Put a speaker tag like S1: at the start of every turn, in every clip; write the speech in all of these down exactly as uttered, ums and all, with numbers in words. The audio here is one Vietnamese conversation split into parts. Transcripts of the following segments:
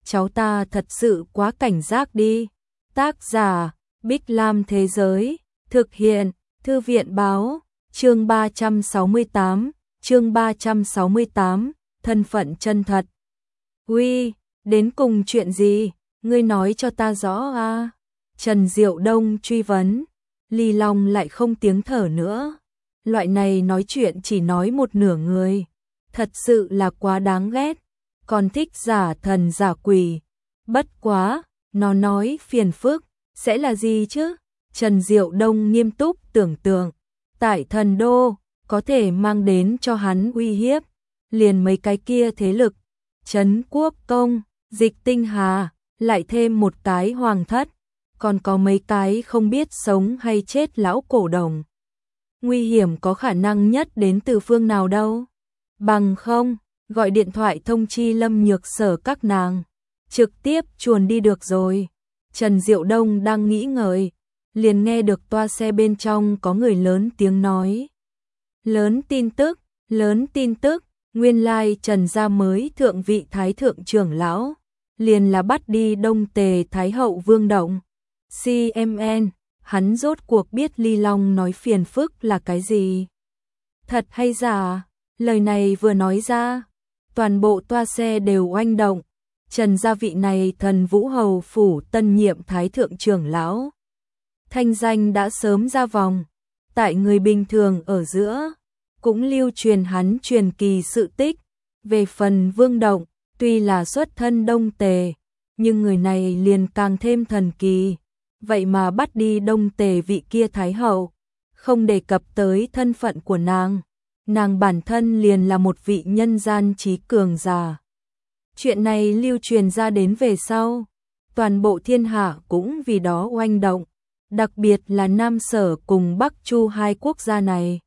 S1: cháu ta thật sự quá cảnh giác đi. Tác giả, Bích Lam Thế Giới, thực hiện, Thư viện Báo, chương ba trăm sáu mươi tám, chương ba trăm sáu mươi tám, thân phận chân thật. Uy, đến cùng chuyện gì, ngươi nói cho ta rõ a. Trần Diệu Đông truy vấn, Ly Long lại không tiếng thở nữa. Loại này nói chuyện chỉ nói một nửa người, thật sự là quá đáng ghét, còn thích giả thần giả quỷ. Bất quá, nó nói phiền phức, sẽ là gì chứ? Trần Diệu Đông nghiêm túc tưởng tượng, tại thần đô, có thể mang đến cho hắn uy hiếp, liền mấy cái kia thế lực, Trấn Quốc Công, Dịch Tinh Hà, lại thêm một cái hoàng thất, còn có mấy cái không biết sống hay chết lão cổ đồng. Nguy hiểm có khả năng nhất đến từ phương nào đâu? Bằng không, gọi điện thoại thông chi Lâm Nhược Sở các nàng, trực tiếp chuồn đi được rồi. Trần Diệu Đông đang nghĩ ngợi, liền nghe được toa xe bên trong có người lớn tiếng nói. Lớn tin tức, lớn tin tức, nguyên lai Trần gia mới thượng vị thái thượng trưởng lão, liền là bắt đi Đông Tề Thái hậu Vương Động. xê em en, hắn rốt cuộc biết Ly Long nói phiền phức là cái gì? Thật hay giả? Lời này vừa nói ra, toàn bộ toa xe đều oanh động. Trần gia vị này Thần Vũ Hầu phủ tân nhiệm thái thượng trưởng lão, thanh danh đã sớm ra vòng, tại người bình thường ở giữa cũng lưu truyền hắn truyền kỳ sự tích. Về phần Vương Động, tuy là xuất thân Đông Tề, nhưng người này liền càng thêm thần kỳ, vậy mà bắt đi Đông Tề vị kia thái hậu, không đề cập tới thân phận của nàng, nàng bản thân liền là một vị nhân gian trí cường giả. Chuyện này lưu truyền ra đến về sau, toàn bộ thiên hạ cũng vì đó oanh động, đặc biệt là Nam Sở cùng Bắc Chu hai quốc gia này.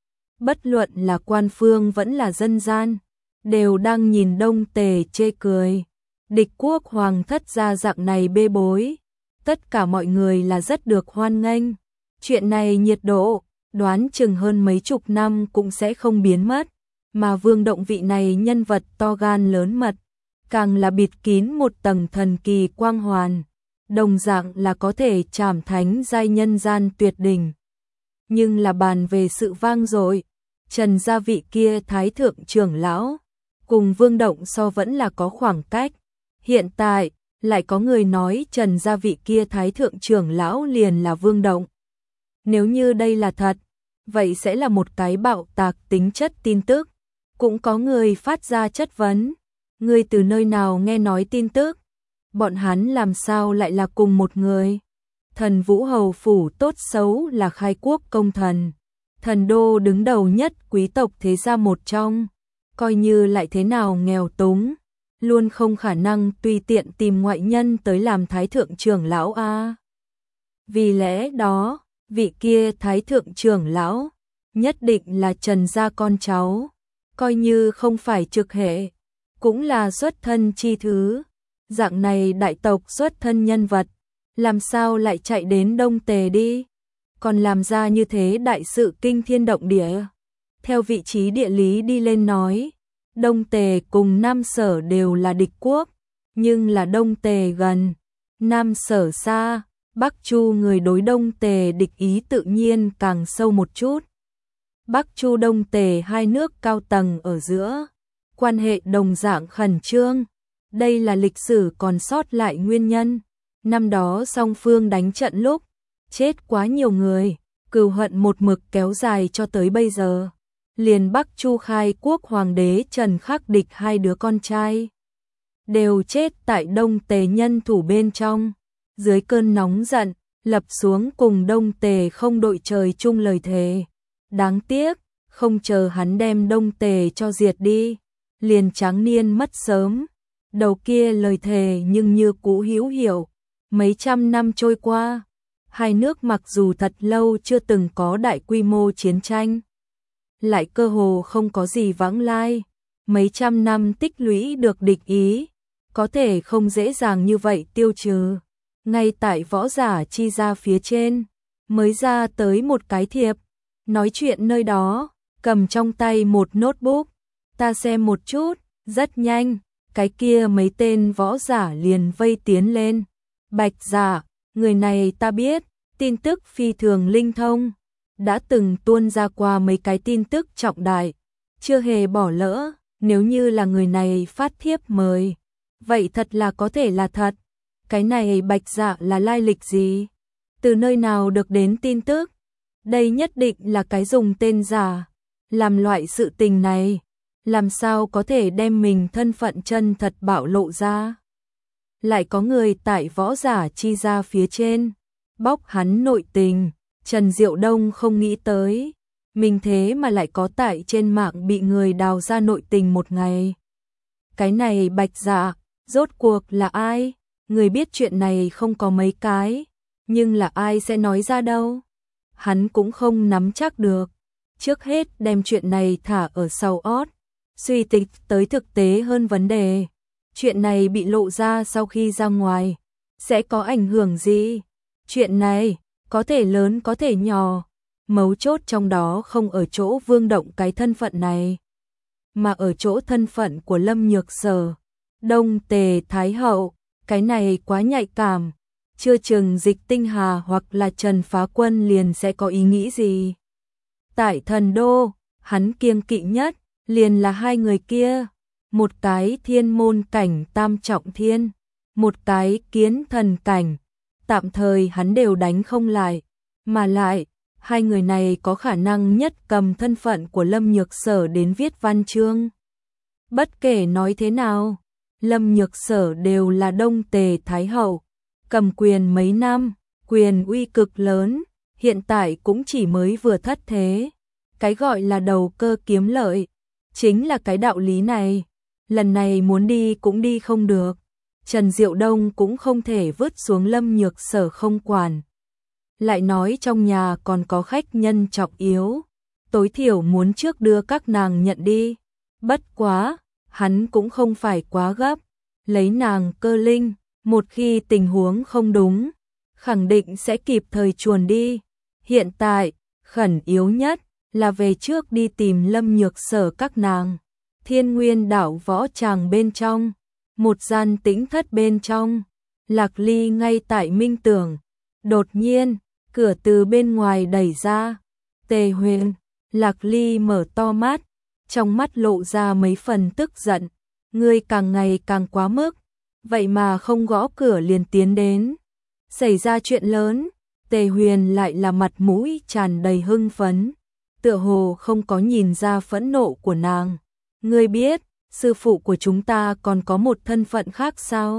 S1: Bất luận là quan phương vẫn là dân gian, đều đang nhìn Đông Tề chê cười. Địch quốc hoàng thất gia dạng này bê bối, tất cả mọi người là rất được hoan nghênh. Chuyện này nhiệt độ, đoán chừng hơn mấy chục năm cũng sẽ không biến mất, mà Vương Động vị này nhân vật to gan lớn mật, càng là bịt kín một tầng thần kỳ quang hoàn, đồng dạng là có thể trảm thánh giai nhân gian tuyệt đỉnh. Nhưng là bàn về sự vang dội, Trần gia vị kia thái thượng trưởng lão, cùng Vương Động so vẫn là có khoảng cách. Hiện tại, lại có người nói Trần gia vị kia thái thượng trưởng lão liền là Vương Động. Nếu như đây là thật, vậy sẽ là một cái bạo tạc tính chất tin tức. Cũng có người phát ra chất vấn, người từ nơi nào nghe nói tin tức? Bọn hắn làm sao lại là cùng một người? Thần Vũ Hầu phủ tốt xấu là khai quốc công thần, thần đô đứng đầu nhất quý tộc thế gia một trong, coi như lại thế nào nghèo túng, luôn không khả năng tùy tiện tìm ngoại nhân tới làm thái thượng trưởng lão a. Vì lẽ đó, vị kia thái thượng trưởng lão nhất định là Trần gia con cháu, coi như không phải trực hệ, cũng là xuất thân chi thứ. Dạng này đại tộc xuất thân nhân vật, làm sao lại chạy đến Đông Tề đi? Còn làm ra như thế đại sự kinh thiên động địa. Theo vị trí địa lý đi lên nói, Đông Tề cùng Nam Sở đều là địch quốc, nhưng là Đông Tề gần, Nam Sở xa, Bắc Chu người đối Đông Tề địch ý tự nhiên càng sâu một chút. Bắc Chu Đông Tề hai nước cao tầng ở giữa, quan hệ đồng dạng khẩn trương. Đây là lịch sử còn sót lại nguyên nhân. Năm đó song phương đánh trận lúc, chết quá nhiều người, cừu hận một mực kéo dài cho tới bây giờ. Liền Bắc Chu khai quốc hoàng đế Trần Khắc Địch hai đứa con trai đều chết tại Đông Tề nhân thủ bên trong. Dưới cơn nóng giận, lập xuống cùng Đông Tề không đội trời chung lời thề. Đáng tiếc, không chờ hắn đem Đông Tề cho diệt đi, liền tráng niên mất sớm. Đầu kia lời thề nhưng như cũ hữu hiệu. Mấy trăm năm trôi qua, hai nước mặc dù thật lâu chưa từng có đại quy mô chiến tranh, lại cơ hồ không có gì vãng lai. Mấy trăm năm tích lũy được địch ý, có thể không dễ dàng như vậy tiêu trừ. Ngay tại võ giả chi ra phía trên, mới ra tới một cái thiệp, nói chuyện nơi đó, cầm trong tay một notebook. Ta xem một chút, rất nhanh, cái kia mấy tên võ giả liền vây tiến lên. Bạch Dạ, người này ta biết, tin tức phi thường linh thông, đã từng tuôn ra qua mấy cái tin tức trọng đại, chưa hề bỏ lỡ, nếu như là người này phát thiếp mời, vậy thật là có thể là thật. Cái này Bạch Dạ là lai lịch gì? Từ nơi nào được đến tin tức? Đây nhất định là cái dùng tên giả, làm loại sự tình này, làm sao có thể đem mình thân phận chân thật bạo lộ ra? Lại có người tại võ giả chi ra phía trên, bóc hắn nội tình, Trần Diệu Đông không nghĩ tới, mình thế mà lại có tại trên mạng bị người đào ra nội tình một ngày. Cái này Bạch Dạ, rốt cuộc là ai? Người biết chuyện này không có mấy cái, nhưng là ai sẽ nói ra đâu? Hắn cũng không nắm chắc được. Trước hết đem chuyện này thả ở sau ót, suy tính tới thực tế hơn vấn đề. Chuyện này bị lộ ra sau khi ra ngoài, sẽ có ảnh hưởng gì? Chuyện này, có thể lớn có thể nhỏ, mấu chốt trong đó không ở chỗ Vương Động cái thân phận này, mà ở chỗ thân phận của Lâm Nhược Sở, Đông Tề Thái Hậu, cái này quá nhạy cảm, chưa chừng Dịch Tinh Hà hoặc là Trần Phá Quân liền sẽ có ý nghĩ gì. Tại Thần Đô, hắn kiêng kỵ nhất, liền là hai người kia, một cái thiên môn cảnh tam trọng thiên, một cái kiến thần cảnh, tạm thời hắn đều đánh không lại, mà lại, hai người này có khả năng nhất cầm thân phận của Lâm Nhược Sở đến viết văn chương. Bất kể nói thế nào, Lâm Nhược Sở đều là Đông Tề Thái Hậu, cầm quyền mấy năm, quyền uy cực lớn, hiện tại cũng chỉ mới vừa thất thế. Cái gọi là đầu cơ kiếm lợi, chính là cái đạo lý này, lần này muốn đi cũng đi không được. Trần Diệu Đông cũng không thể vứt xuống Lâm Nhược Sở không quản. Lại nói trong nhà còn có khách nhân trọng yếu, tối thiểu muốn trước đưa các nàng nhận đi. Bất quá, hắn cũng không phải quá gấp, lấy nàng cơ linh, một khi tình huống không đúng, khẳng định sẽ kịp thời chuồn đi. Hiện tại, khẩn yếu nhất là về trước đi tìm Lâm Nhược Sở các nàng. Thiên Nguyên đảo võ tràng bên trong, một gian tĩnh thất bên trong, Lạc Ly ngay tại minh tưởng. Đột nhiên, cửa từ bên ngoài đẩy ra. Tề Huyền, Lạc Ly mở to mắt, trong mắt lộ ra mấy phần tức giận. Ngươi càng ngày càng quá mức, vậy mà không gõ cửa liền tiến đến. Xảy ra chuyện lớn, Tề Huyền lại là mặt mũi tràn đầy hưng phấn, tựa hồ không có nhìn ra phẫn nộ của nàng. Ngươi biết, sư phụ của chúng ta còn có một thân phận khác sao?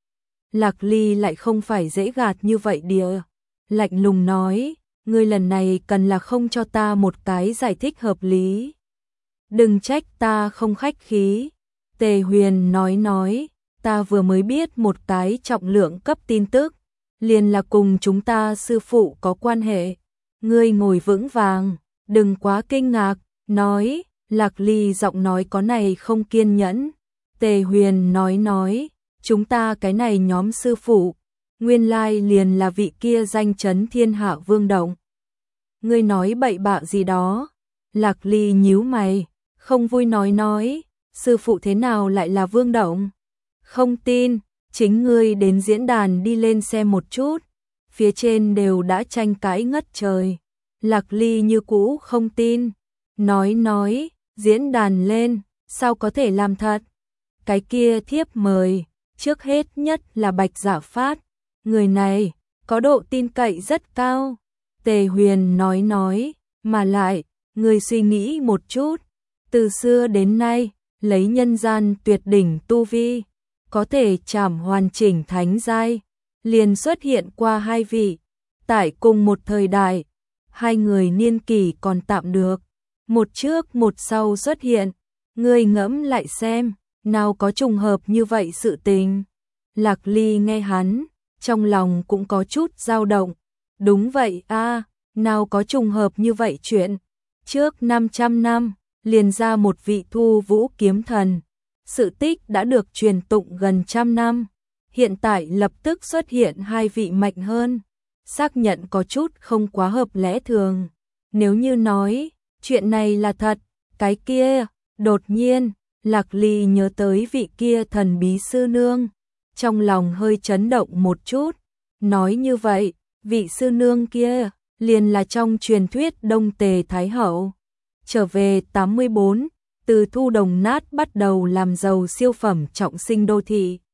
S1: Lạc Ly lại không phải dễ gạt như vậy đìa. Lạnh lùng nói, ngươi lần này cần là không cho ta một cái giải thích hợp lý. Đừng trách ta không khách khí. Tề Huyền nói nói, ta vừa mới biết một cái trọng lượng cấp tin tức, liền là cùng chúng ta sư phụ có quan hệ. Ngươi ngồi vững vàng, đừng quá kinh ngạc, nói. Lạc Ly giọng nói có này không kiên nhẫn. Tề Huyền nói nói, chúng ta cái này nhóm sư phụ, nguyên lai liền là vị kia danh chấn thiên hạ Vương Động. Ngươi nói bậy bạ gì đó? Lạc Ly nhíu mày, không vui nói nói, sư phụ thế nào lại là Vương Động? Không tin, chính ngươi đến diễn đàn đi lên xem một chút, phía trên đều đã tranh cãi ngất trời. Lạc Ly như cũ không tin, nói nói, diễn đàn lên, sao có thể làm thật? Cái kia thiếp mời, trước hết nhất là Bạch Dạ phát, người này có độ tin cậy rất cao. Tề Huyền nói nói, mà lại, người suy nghĩ một chút, từ xưa đến nay, lấy nhân gian tuyệt đỉnh tu vi, có thể chảm hoàn chỉnh thánh giai, liền xuất hiện qua hai vị, tại cùng một thời đại, hai người niên kỷ còn tạm được, một trước một sau xuất hiện, ngươi ngẫm lại xem, nào có trùng hợp như vậy sự tình. Lạc Ly nghe hắn, trong lòng cũng có chút dao động, đúng vậy a, nào có trùng hợp như vậy chuyện, trước năm trăm năm, liền ra một vị Thu Vũ kiếm thần, sự tích đã được truyền tụng gần trăm năm, hiện tại lập tức xuất hiện hai vị mạnh hơn, xác nhận có chút không quá hợp lẽ thường. Nếu như nói, chuyện này là thật, cái kia, đột nhiên, Lạc Ly nhớ tới vị kia thần bí sư nương, trong lòng hơi chấn động một chút, nói như vậy, vị sư nương kia liền là trong truyền thuyết Đông Tề Thái Hậu. Trở về tám mươi bốn, từ thu đồng nát bắt đầu làm giàu siêu phẩm trọng sinh đô thị.